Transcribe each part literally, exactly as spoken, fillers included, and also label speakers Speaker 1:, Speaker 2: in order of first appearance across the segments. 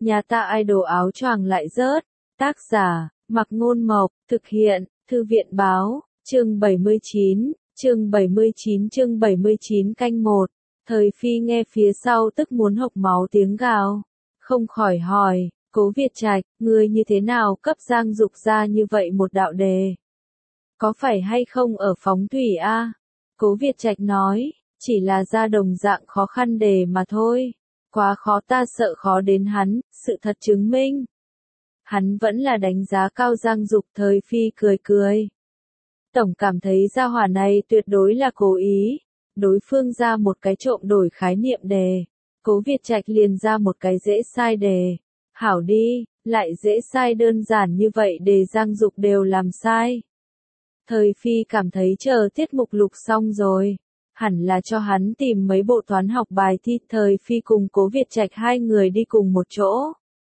Speaker 1: Nhà ta idol áo choàng lại rớt. Tác giả, Mặc Ngôn Mộc, thực hiện, Thư viện Báo, chương bảy mươi chín, chương bảy mươi chín chương bảy mươi chín canh một. Thời Phi nghe phía sau tức muốn hộc máu tiếng gào. Không khỏi hỏi, Cố Việt Trạch, ngươi như thế nào cấp Giang Dục ra như vậy một đạo đề? Có phải hay không ở phóng thủy a? Cố Việt Trạch nói, chỉ là ra đồng dạng khó khăn đề mà thôi. Quá khó, ta sợ khó đến hắn, sự thật chứng minh. Hắn vẫn là đánh giá cao Giang Dục. Thời Phi cười cười. Tổng cảm thấy gia hỏa này tuyệt đối là cố ý. Đối phương ra một cái trộm đổi khái niệm đề. Cố Việt Trạch liền ra một cái dễ sai đề. Hảo đi, lại dễ sai đơn giản như vậy đề Giang Dục đều làm sai. Thời Phi cảm thấy chờ tiết mục lục xong rồi. Hẳn là cho hắn tìm mấy bộ toán học bài thi. Thời Phi cùng Cố Việt Trạch hai người đi cùng một chỗ.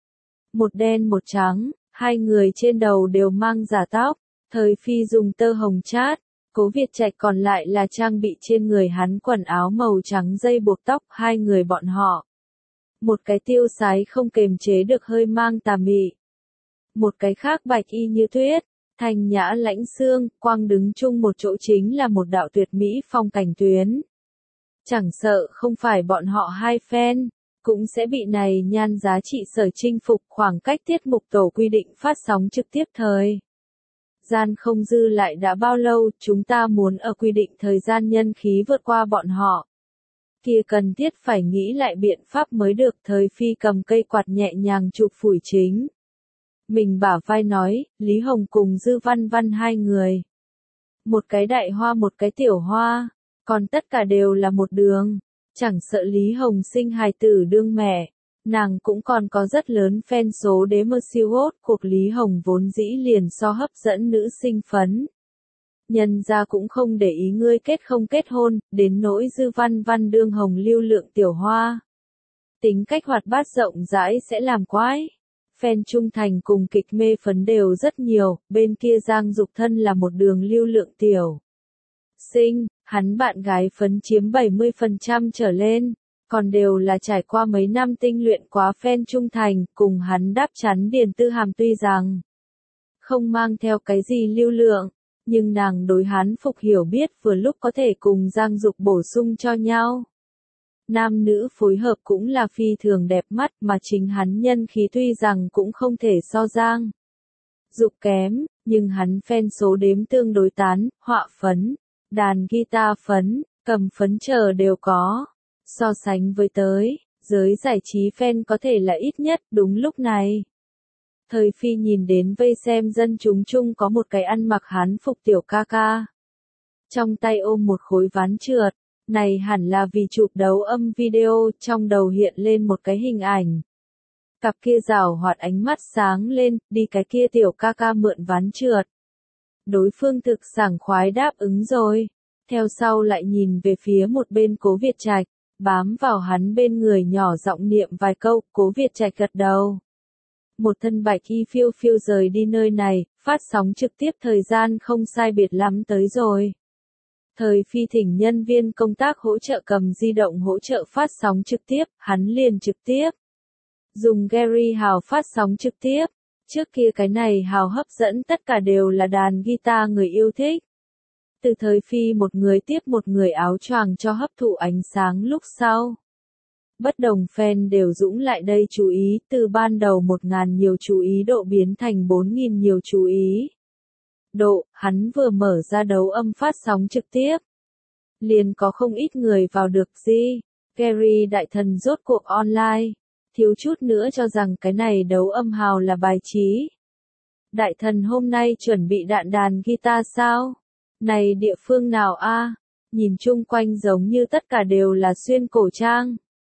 Speaker 1: Một đen một trắng, hai người trên đầu đều mang giả tóc. Thời Phi dùng tơ hồng chát, Cố Việt Trạch còn lại là trang bị trên người hắn quần áo màu trắng dây buộc tóc. Hai người bọn họ, một cái tiêu sái không kềm chế được hơi mang tà mị, một cái khác bạch y như tuyết, thanh nhã lãnh xương, quang đứng chung một chỗ chính là một đạo tuyệt mỹ phong cảnh tuyến. Chẳng sợ không phải bọn họ hai fan, cũng sẽ bị này nhan giá trị sở chinh phục. Khoảng cách tiết mục tổ quy định phát sóng trực tiếp thời gian không dư lại đã bao lâu, chúng ta muốn ở quy định thời gian nhân khí vượt qua bọn họ. Kia cần thiết phải nghĩ lại biện pháp mới được. Thời Phi cầm cây quạt nhẹ nhàng chụp phủi chính mình bả vai nói, Lý Hồng cùng Dư Văn Văn hai người. Một cái đại hoa một cái tiểu hoa, còn tất cả đều là một đường. Chẳng sợ Lý Hồng sinh hài tử đương mẹ, nàng cũng còn có rất lớn fan số đế mơ siêu hốt. Cuộc Lý Hồng vốn dĩ liền so hấp dẫn nữ sinh phấn. Nhân ra cũng không để ý ngươi kết không kết hôn, đến nỗi Dư Văn Văn đương hồng lưu lượng tiểu hoa. Tính cách hoạt bát rộng rãi sẽ làm quái. Fan trung thành cùng kịch mê phấn đều rất nhiều, bên kia Giang Dục thân là một đường lưu lượng tiểu sinh, hắn bạn gái phấn chiếm bảy mươi phần trăm trở lên, còn đều là trải qua mấy năm tinh luyện quá fan trung thành, cùng hắn đáp chắn Điền Tư Hàm tuy rằng không mang theo cái gì lưu lượng, nhưng nàng đối hắn phục hiểu biết vừa lúc có thể cùng Giang Dục bổ sung cho nhau. Nam nữ phối hợp cũng là phi thường đẹp mắt, mà chính hắn nhân khí tuy rằng cũng không thể so Giang Dục kém, nhưng hắn fan số đếm tương đối tán, họa phấn, đàn guitar phấn, cầm phấn chờ đều có. So sánh với tới, giới giải trí fan có thể là ít nhất. Đúng lúc này, Thời Phi nhìn đến vây xem dân chúng chung có một cái ăn mặc hán phục tiểu ca ca. Trong tay ôm một khối ván trượt, này hẳn là vì chụp đấu âm video, trong đầu hiện lên một cái hình ảnh. Cặp kia rảo hoạt ánh mắt sáng lên, đi cái kia tiểu ca ca mượn ván trượt. Đối phương thực sảng khoái đáp ứng rồi. Theo sau lại nhìn về phía một bên Cố Việt Trạch, bám vào hắn bên người nhỏ giọng niệm vài câu. Cố Việt Trạch gật đầu. Một thân bạch y phiêu phiêu rời đi nơi này, phát sóng trực tiếp thời gian không sai biệt lắm tới rồi. Thời Phi thỉnh nhân viên công tác hỗ trợ cầm di động hỗ trợ phát sóng trực tiếp, hắn liền trực tiếp dùng Gary Hào phát sóng trực tiếp. Trước kia cái này Hào hấp dẫn tất cả đều là đàn guitar người yêu thích. Từ Thời Phi một người tiếp một người áo choàng cho hấp thụ ánh sáng lúc sau. Bất đồng fan đều dũng lại đây chú ý, từ ban đầu một nghìn nhiều chú ý độ biến thành bốn nghìn nhiều chú ý độ. Hắn vừa mở ra đấu âm phát sóng trực tiếp, liền có không ít người vào được gì. Gary đại thần rốt cuộc online, thiếu chút nữa cho rằng cái này đấu âm Hào là bài trí. Đại thần hôm nay chuẩn bị đạn đàn guitar sao? Này địa phương nào a? Nhìn chung quanh giống như tất cả đều là xuyên cổ trang.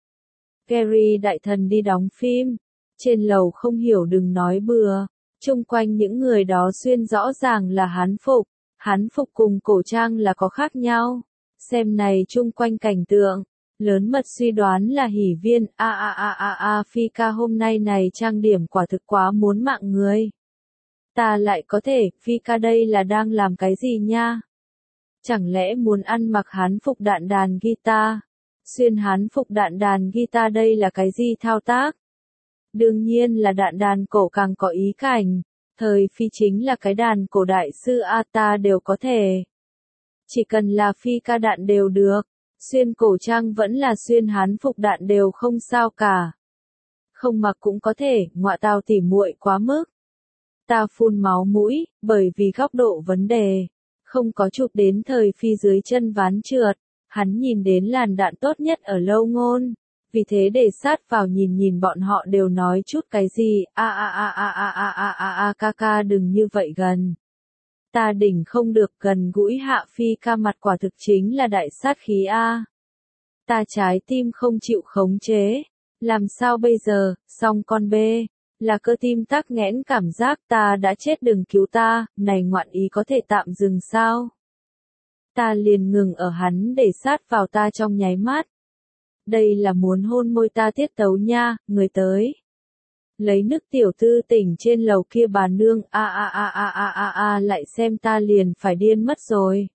Speaker 1: Gary đại thần đi đóng phim, trên lầu không hiểu đừng nói bừa, chung quanh những người đó xuyên rõ ràng là hán phục, hán phục cùng cổ trang là có khác nhau. Xem này chung quanh cảnh tượng, lớn mật suy đoán là Hỉ Viên. A a a a a Phi ca hôm nay này trang điểm quả thực quá muốn mạng người. Ta lại có thể, Phi ca đây là đang làm cái gì nha? Chẳng lẽ muốn ăn mặc hán phục đạn đàn guitar? Xuyên hán phục đạn đàn guitar đây là cái gì thao tác? Đương nhiên là đạn đàn cổ càng có ý cảnh. Thời phi chính là cái đàn cổ đại sư A ta đều có thể. Chỉ cần là phi ca đạn đều được. Xuyên cổ trang vẫn là xuyên hán phục đạn đều không sao cả. Không mặc cũng có thể, ngọa tao tỉ muội quá mức. Ta phun máu mũi, bởi vì góc độ vấn đề. Không có chụp đến thời phi dưới chân ván trượt. Hắn nhìn đến làn đạn tốt nhất ở Lâu Ngôn. Vì thế để sát vào nhìn nhìn bọn họ đều nói chút cái gì, a a a a a a a a a ca ca đừng như vậy gần. Ta đỉnh không được gần gũi Hạ Phi ca mặt quả thực chính là đại sát khí a. Ta trái tim không chịu khống chế. Làm sao bây giờ, xong con bê. Là cơ tim tắc nghẽn cảm giác ta đã chết đừng cứu ta, này ngoạn ý có thể tạm dừng sao? Ta liền ngừng ở hắn để sát vào ta trong nháy mắt. Đây là muốn hôn môi ta tiết tấu nha, người tới. Lấy nước tiểu tư tỉnh trên lầu kia bà nương, a a a a a a a lại xem ta liền phải điên mất rồi.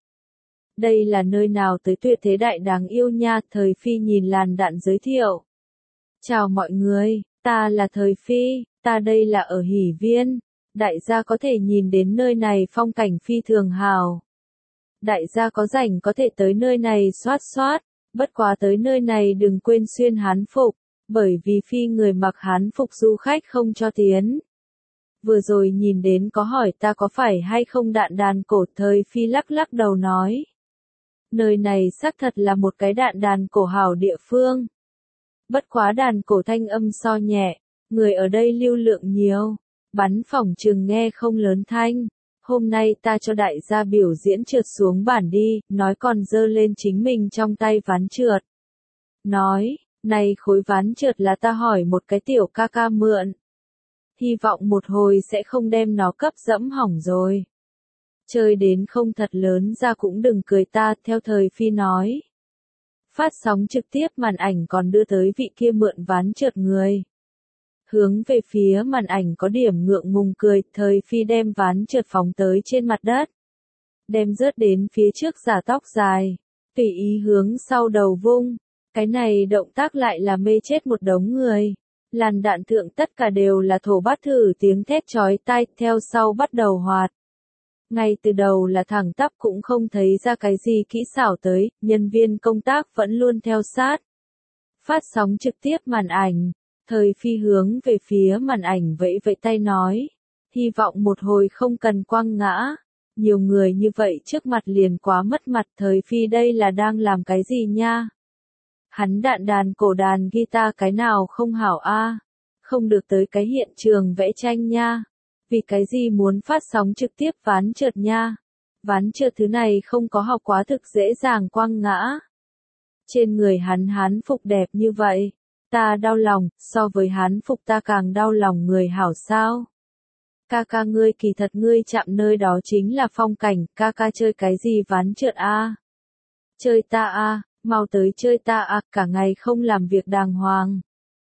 Speaker 1: Đây là nơi nào tới tuyệt thế đại đáng yêu nha, thời phi nhìn làn đạn giới thiệu. Chào mọi người, ta là thời phi, ta đây là ở Hỷ Viên. Đại gia có thể nhìn đến nơi này phong cảnh phi thường hào. Đại gia có rảnh có thể tới nơi này xoát xoát. Bất quá tới nơi này đừng quên xuyên hán phục, bởi vì phi người mặc hán phục du khách không cho tiến. Vừa rồi nhìn đến có hỏi ta có phải hay không đạn đàn cổ, thời phi lắc lắc đầu nói. Nơi này xác thật là một cái đạn đàn cổ hảo địa phương. Bất quá đàn cổ thanh âm so nhẹ, người ở đây lưu lượng nhiều, bắn phỏng chừng nghe không lớn thanh. Hôm nay ta cho đại gia biểu diễn trượt xuống bản đi, nói còn dơ lên chính mình trong tay ván trượt. Nói, này khối ván trượt là ta hỏi một cái tiểu ca ca mượn. Hy vọng một hồi sẽ không đem nó cấp dẫm hỏng rồi. Chơi đến không thật lớn ra cũng đừng cười ta, theo thời phi nói. Phát sóng trực tiếp màn ảnh còn đưa tới vị kia mượn ván trượt người. Hướng về phía màn ảnh có điểm ngượng ngùng cười, thời phi đem ván trượt phóng tới trên mặt đất. Đem rớt đến phía trước giả tóc dài. Tùy ý hướng sau đầu vung. Cái này động tác lại là mê chết một đống người. Làn đạn thượng tất cả đều là thổ bát thử tiếng thét chói tai, theo sau bắt đầu hoạt. Ngay từ đầu là thẳng tắp cũng không thấy ra cái gì kỹ xảo tới, nhân viên công tác vẫn luôn theo sát. Phát sóng trực tiếp màn ảnh. Thời phi hướng về phía màn ảnh vẫy vẫy tay nói. Hy vọng một hồi không cần quăng ngã. Nhiều người như vậy trước mặt liền quá mất mặt, thời phi đây là đang làm cái gì nha? Hắn đạn đàn cổ đàn guitar cái nào không hảo a? Không được tới cái hiện trường vẽ tranh nha. Vì cái gì muốn phát sóng trực tiếp ván trượt nha? Ván trượt thứ này không có học quá thực dễ dàng quăng ngã. Trên người hắn hán phục đẹp như vậy. Ta đau lòng, so với hán phục ta càng đau lòng người hảo sao. Ca ca ngươi kỳ thật ngươi chạm nơi đó chính là phong cảnh, ca ca chơi cái gì ván trượt a? Chơi ta a, mau tới chơi ta a, cả ngày không làm việc đàng hoàng.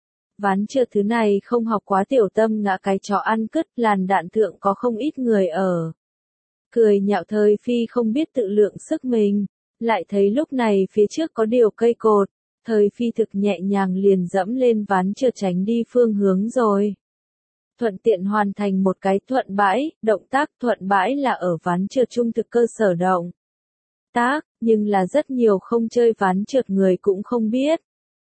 Speaker 1: Ván trượt thứ này không học quá tiểu tâm ngã cái chó ăn cứt, làn đạn thượng có không ít người ở. Cười nhạo thời phi không biết tự lượng sức mình, lại thấy lúc này phía trước có điều cây cột. Thời phi thực nhẹ nhàng liền dẫm lên ván trượt tránh đi phương hướng rồi. Thuận tiện hoàn thành một cái thuận bãi, động tác thuận bãi là ở ván trượt trung thực cơ sở động tác, nhưng là rất nhiều không chơi ván trượt người cũng không biết.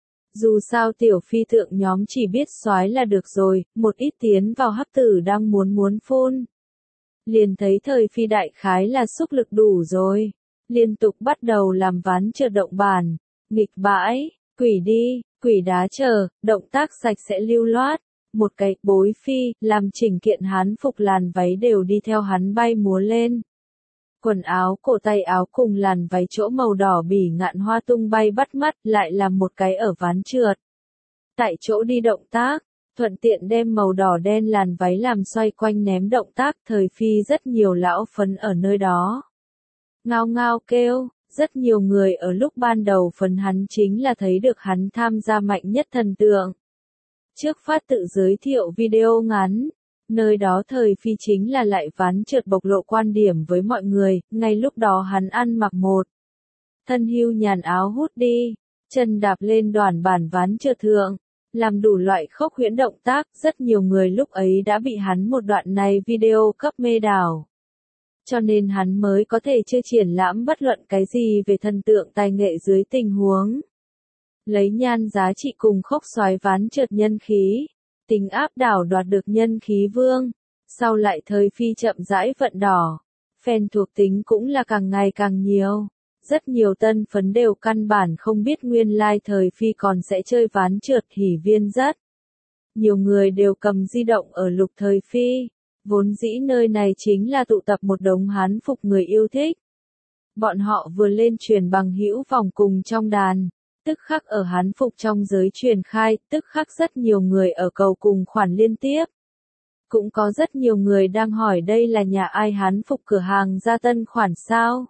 Speaker 1: Dù sao tiểu phi thượng nhóm chỉ biết soái là được rồi, một ít tiến vào hắc tử đang muốn muốn phun. Liền thấy thời phi đại khái là xúc lực đủ rồi. Liên tục bắt đầu làm ván trượt động bản. Nghịch bãi, quỷ đi, quỷ đá chờ, động tác sạch sẽ lưu loát. Một cái bối phi, làm chỉnh kiện hán phục làn váy đều đi theo hắn bay múa lên. Quần áo cổ tay áo cùng làn váy chỗ màu đỏ bỉ ngạn hoa tung bay bắt mắt, lại làm một cái ở ván trượt. Tại chỗ đi động tác, thuận tiện đem màu đỏ đen làn váy làm xoay quanh ném động tác, thời phi rất nhiều lão phấn ở nơi đó. Ngao ngao kêu. Rất nhiều người ở lúc ban đầu phần hắn chính là thấy được hắn tham gia mạnh nhất thần tượng. Trước phát tự giới thiệu video ngắn, nơi đó thời phi chính là lại ván trượt bộc lộ quan điểm với mọi người, ngay lúc đó hắn ăn mặc một thân hưu nhàn áo hút đi, chân đạp lên đoàn bản ván trượt thượng, làm đủ loại khốc huyễn động tác, rất nhiều người lúc ấy đã bị hắn một đoạn này video cấp mê đảo. Cho nên hắn mới có thể chưa triển lãm bất luận cái gì về thần tượng tài nghệ dưới tình huống. Lấy nhan giá trị cùng khốc xoái ván trượt nhân khí, tính áp đảo đoạt được nhân khí vương, sau lại thời phi chậm rãi vận đỏ, fan thuộc tính cũng là càng ngày càng nhiều. Rất nhiều tân phấn đều căn bản không biết nguyên lai thời phi còn sẽ chơi ván trượt hỉ viên rất. Nhiều người đều cầm di động ở lục thời phi, vốn dĩ nơi này chính là tụ tập một đống hán phục người yêu thích. Bọn họ vừa lên truyền bằng hữu vòng cùng trong đàn, tức khắc ở hán phục trong giới truyền khai, tức khắc rất nhiều người ở cầu cùng khoản liên tiếp. Cũng có rất nhiều người đang hỏi đây là nhà ai hán phục cửa hàng ra tân khoản sao?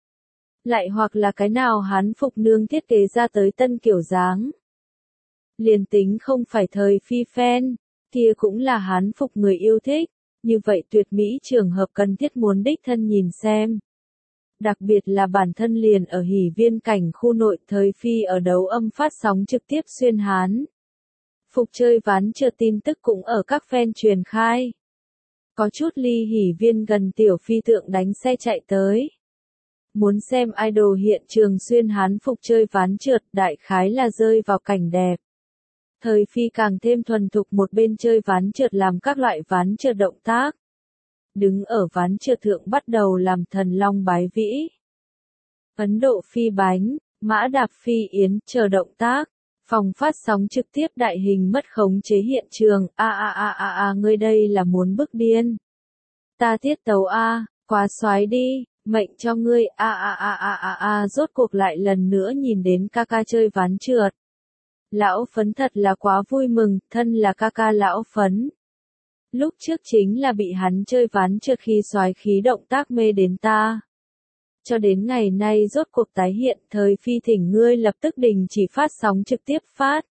Speaker 1: Lại hoặc là cái nào hán phục nương thiết kế ra tới tân kiểu dáng. Liền tính không phải thời phi fan, kia cũng là hán phục người yêu thích, như vậy tuyệt mỹ trường hợp cần thiết muốn đích thân nhìn xem. Đặc biệt là bản thân liền ở hỉ viên cảnh khu nội thời phi ở đấu âm phát sóng trực tiếp xuyên hán. Phục chơi ván trượt tin tức cũng ở các fan truyền khai. Có chút ly hỉ viên gần tiểu phi tượng đánh xe chạy tới. Muốn xem idol hiện trường xuyên hán phục chơi ván trượt đại khái là rơi vào cảnh đẹp. Thời phi càng thêm thuần thục một bên chơi ván trượt làm các loại ván trượt động tác. Đứng ở ván trượt thượng bắt đầu làm thần long bái vĩ. Ấn Độ phi bánh, mã đạp phi yến chờ động tác. Phòng phát sóng trực tiếp đại hình mất khống chế hiện trường, a a a a a ngươi đây là muốn bức điên. Ta tiết tấu a, quá xoái đi, mệnh cho ngươi, a a a a a a rốt cuộc lại lần nữa nhìn đến ca ca chơi ván trượt. Lão phấn thật là quá vui mừng, thân là ca ca lão phấn. Lúc trước chính là bị hắn chơi ván trượt khi xoái khí động tác mê đến ta. Cho đến ngày nay rốt cuộc tái hiện, thời phi thỉnh ngươi lập tức đình chỉ phát sóng trực tiếp phát.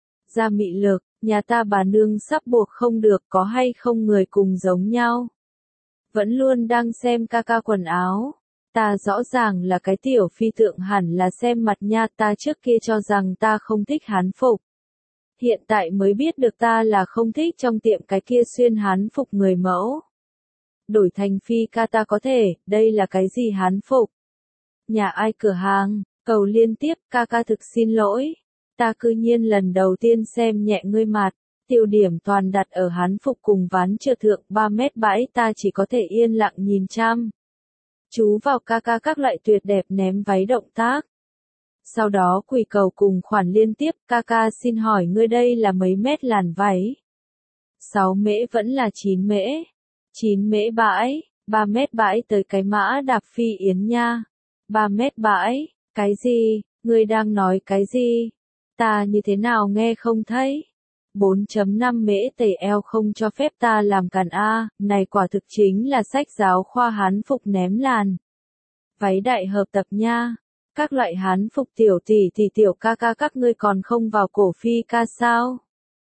Speaker 1: Ra mị lực, nhà ta bà nương sắp buộc không được có hay không người cùng giống nhau. Vẫn luôn đang xem ca ca quần áo. Ta rõ ràng là cái tiểu phi tượng hẳn là xem mặt nha, ta trước kia cho rằng ta không thích hán phục. Hiện tại mới biết được ta là không thích trong tiệm cái kia xuyên hán phục người mẫu. Đổi thành phi ca ta có thể, đây là cái gì hán phục? Nhà ai cửa hàng, cầu liên tiếp, ca ca thực xin lỗi. Ta cư nhiên lần đầu tiên xem nhẹ ngươi mặt, tiêu điểm toàn đặt ở hán phục cùng ván trượt thượng ba mét bãi ta chỉ có thể yên lặng nhìn chăm. Chú vào ca ca các loại tuyệt đẹp ném váy động tác. Sau đó quỳ cầu cùng khoản liên tiếp, ca ca xin hỏi ngươi đây là mấy mét làn váy? sáu mễ vẫn là chín mễ? chín mễ bãi, ba mét bãi tới cái mã đạp phi yến nha. ba mét bãi, cái gì, ngươi đang nói cái gì? Ta như thế nào nghe không thấy? bốn phẩy năm mễ tẩy eo không cho phép ta làm càn A, này quả thực chính là sách giáo khoa hán phục ném làn. Váy đại hợp tập nha. Các loại hán phục tiểu tỷ tỷ tiểu ca ca các ngươi còn không vào cổ phi ca sao?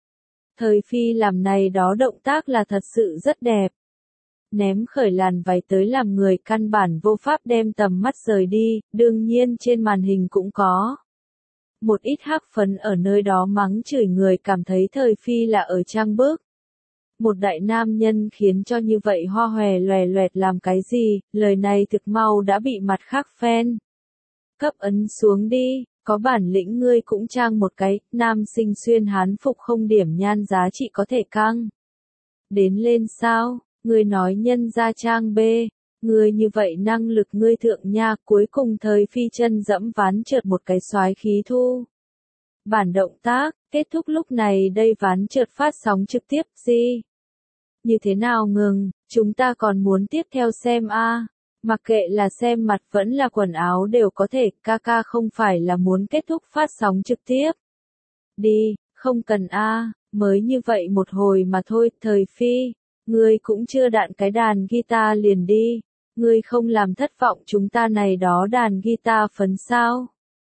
Speaker 1: Thời phi làm này đó động tác là thật sự rất đẹp. Ném khởi làn váy tới làm người căn bản vô pháp đem tầm mắt rời đi, đương nhiên trên màn hình cũng có. Một ít hắc phấn ở nơi đó mắng chửi người cảm thấy thời phi là ở trang bức. Một đại nam nhân khiến cho như vậy hoa hòe loè loẹt làm cái gì, lời này thực mau đã bị mặt khác fan. Cấp ấn xuống đi, có bản lĩnh ngươi cũng trang một cái, nam sinh xuyên hán phục không điểm nhan giá trị có thể căng. Đến lên sao, ngươi nói nhân gia trang B, ngươi như vậy năng lực ngươi thượng nha, cuối cùng thời phi chân dẫm ván trượt một cái xoái khí thu. Bản động tác, kết thúc lúc này đây ván trượt phát sóng trực tiếp gì? Như thế nào ngừng, chúng ta còn muốn tiếp theo xem a. Mặc kệ là xem mặt vẫn là quần áo đều có thể, ca ca không phải là muốn kết thúc phát sóng trực tiếp. Đi, không cần a, mới như vậy một hồi mà thôi, thời phi, ngươi cũng chưa đạn cái đàn guitar liền đi, ngươi không làm thất vọng chúng ta này đó đàn guitar phấn sao.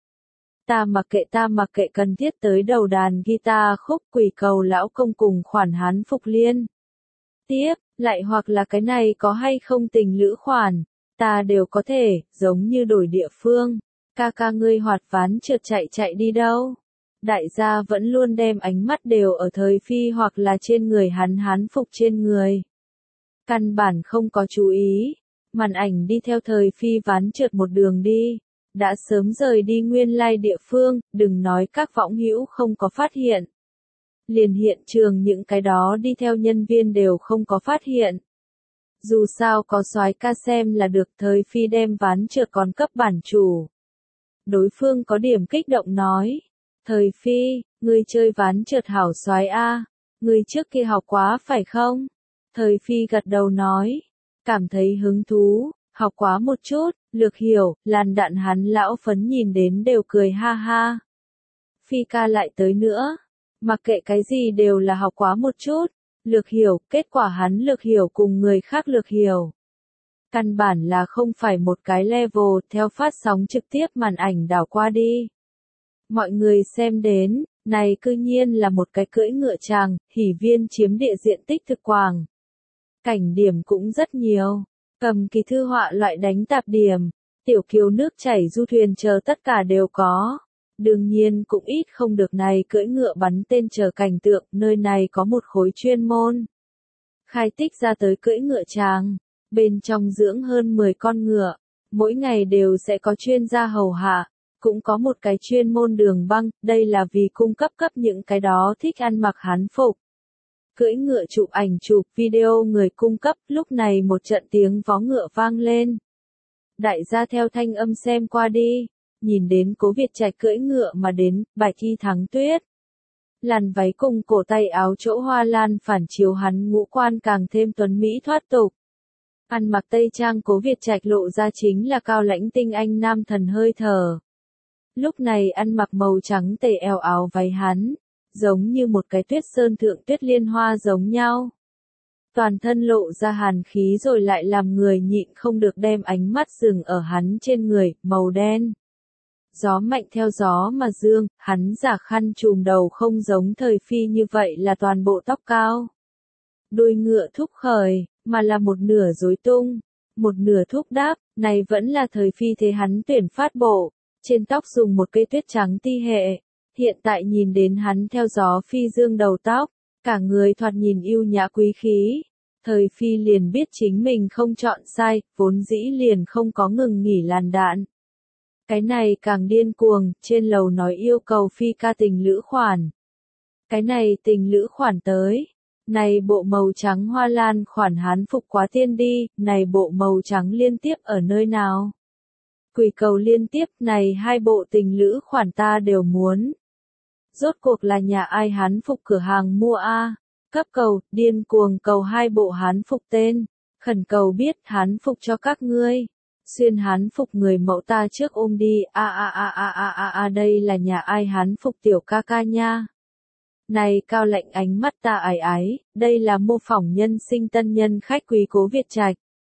Speaker 1: Ta mặc kệ ta mặc kệ cần thiết tới đầu đàn guitar khúc quỷ cầu lão công cùng khoản hán phục liên. Tiếp, lại hoặc là cái này có hay không tình lữ khoản. Ta đều có thể, giống như đổi địa phương. Ca ca ngươi hoạt ván trượt chạy chạy đi đâu? Đại gia vẫn luôn đem ánh mắt đều ở thời phi hoặc là trên người hắn hán phục trên người. Căn bản không có chú ý. Màn ảnh đi theo thời phi ván trượt một đường đi. Đã sớm rời đi nguyên lai địa phương, đừng nói các võng hữu không có phát hiện. Liền hiện trường những cái đó đi theo nhân viên đều không có phát hiện. Dù sao có soái ca xem là được, thời phi đem ván trượt còn cấp bản chủ. Đối phương có điểm kích động nói. Thời phi, ngươi chơi ván trượt hảo soái a, ngươi trước kia học quá phải không? Thời phi gật đầu nói. Cảm thấy hứng thú, học quá một chút, lược hiểu, làn đạn hắn lão phấn nhìn đến đều cười ha ha. Phi ca lại tới nữa. Mặc kệ cái gì đều là học quá một chút. Lược hiểu, kết quả hắn lược hiểu cùng người khác lược hiểu. Căn bản là không phải một cái level, theo phát sóng trực tiếp màn ảnh đảo qua đi. Mọi người xem đến, này cư nhiên là một cái cưỡi ngựa chàng, hỉ viên chiếm địa diện tích thực quảng. Cảnh điểm cũng rất nhiều, cầm kỳ thư họa loại đánh tạp điểm, tiểu kiều nước chảy du thuyền chờ tất cả đều có. Đương nhiên cũng ít không được này cưỡi ngựa bắn tên chờ cảnh tượng, nơi này có một khối chuyên môn. Khai tích ra tới cưỡi ngựa chàng, bên trong dưỡng hơn mười con ngựa, mỗi ngày đều sẽ có chuyên gia hầu hạ, cũng có một cái chuyên môn đường băng, đây là vì cung cấp cấp những cái đó thích ăn mặc hán phục. Cưỡi ngựa chụp ảnh chụp video người cung cấp, lúc này một trận tiếng vó ngựa vang lên. Đại gia theo thanh âm xem qua đi. Nhìn đến Cố Việt Trạch cưỡi ngựa mà đến, bài thi thắng tuyết. Làn váy cùng cổ tay áo chỗ hoa lan phản chiếu hắn ngũ quan càng thêm tuấn mỹ thoát tục. Ăn mặc tây trang Cố Việt Trạch lộ ra chính là cao lãnh tinh anh nam thần hơi thở. Lúc này ăn mặc màu trắng tề eo áo váy hắn, giống như một cái tuyết sơn thượng tuyết liên hoa giống nhau. Toàn thân lộ ra hàn khí rồi lại làm người nhịn không được đem ánh mắt dừng ở hắn trên người, màu đen. Gió mạnh theo gió mà dương, hắn giả khăn trùm đầu không giống thời phi như vậy là toàn bộ tóc cao. Đuôi ngựa thúc khởi, mà là một nửa rối tung, một nửa thúc đáp, này vẫn là thời phi thế hắn tuyển phát bộ, trên tóc dùng một cây tuyết trắng ti hệ. Hiện tại nhìn đến hắn theo gió phi dương đầu tóc, cả người thoạt nhìn yêu nhã quý khí. Thời phi liền biết chính mình không chọn sai, vốn dĩ liền không có ngừng nghỉ làn đạn. Cái này càng điên cuồng, trên lầu nói yêu cầu phi ca tình lữ khoản. Cái này tình lữ khoản tới. Này bộ màu trắng hoa lan khoản hán phục quá tiên đi, này bộ màu trắng liên tiếp ở nơi nào? Quỷ cầu liên tiếp, này hai bộ tình lữ khoản ta đều muốn. Rốt cuộc là nhà ai hán phục cửa hàng mua a? Cấp cầu, điên cuồng cầu hai bộ hán phục tên. Khẩn cầu biết hán phục cho các ngươi. Xuyên hán phục người mẫu ta trước ôm đi, a a a a a a a đây là nhà ai hán phục tiểu ca ca nha. Này cao lạnh ánh mắt ta ái ái, đây là mô phỏng nhân sinh tân nhân khách quý Cố Việt Trạch.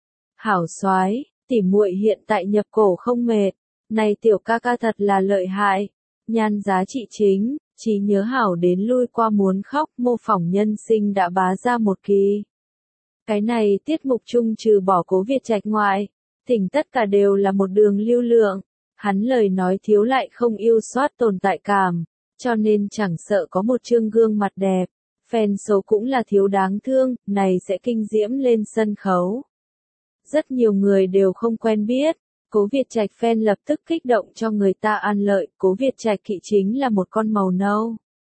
Speaker 1: Hảo soái, tỉ muội hiện tại nhập cổ không mệt, này tiểu ca ca thật là lợi hại. Nhan giá trị chính, trí nhớ hảo đến lui qua muốn khóc, mô phỏng nhân sinh đã bá ra một kỳ. Cái này tiết mục chung trừ bỏ Cố Việt Trạch ngoại, thỉnh tất cả đều là một đường lưu lượng, hắn lời nói thiếu lại không yêu soát tồn tại cảm, cho nên chẳng sợ có một chương gương mặt đẹp, fan số cũng là thiếu đáng thương, này sẽ kinh diễm lên sân khấu. Rất nhiều người đều không quen biết, Cố Việt Trạch fan lập tức kích động cho người ta ăn lợi, Cố Việt Trạch kỵ chính là một con màu nâu.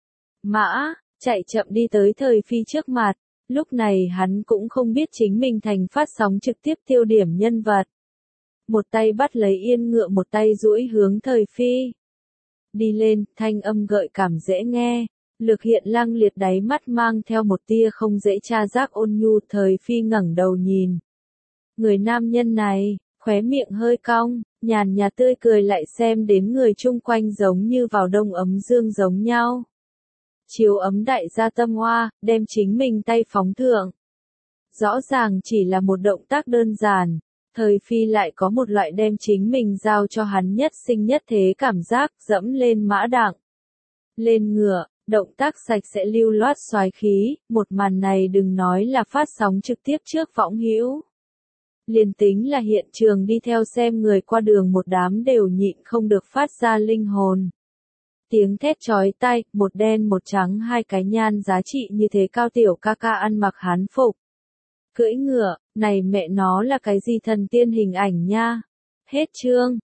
Speaker 1: Mã, chạy chậm đi tới thời phi trước mặt, lúc này hắn cũng không biết chính mình thành phát sóng trực tiếp tiêu điểm nhân vật. Một tay bắt lấy yên ngựa, một tay duỗi hướng thời phi. Đi lên, thanh âm gợi cảm dễ nghe, Lược Hiện Lăng liệt đáy mắt mang theo một tia không dễ tra giác ôn nhu, thời phi ngẩng đầu nhìn. Người nam nhân này, khóe miệng hơi cong, nhàn nhạt tươi cười lại xem đến người chung quanh giống như vào đông ấm dương giống nhau. Chiếu ấm đại gia tâm hoa, đem chính mình tay phóng thượng. Rõ ràng chỉ là một động tác đơn giản, thời phi lại có một loại đem chính mình giao cho hắn nhất sinh nhất thế cảm giác, dẫm lên mã đặng. Lên ngựa, động tác sạch sẽ lưu loát xoái khí, một màn này đừng nói là phát sóng trực tiếp trước võng hữu. Liền tính là hiện trường đi theo xem người qua đường một đám đều nhịn không được phát ra linh hồn. tiếng thét chói tai, một đen một trắng hai cái nhan giá trị như thế cao tiểu ca ca ăn mặc hán phục. Cưỡi ngựa, này mẹ nó là cái gì thần tiên hình ảnh nha. Hết chương.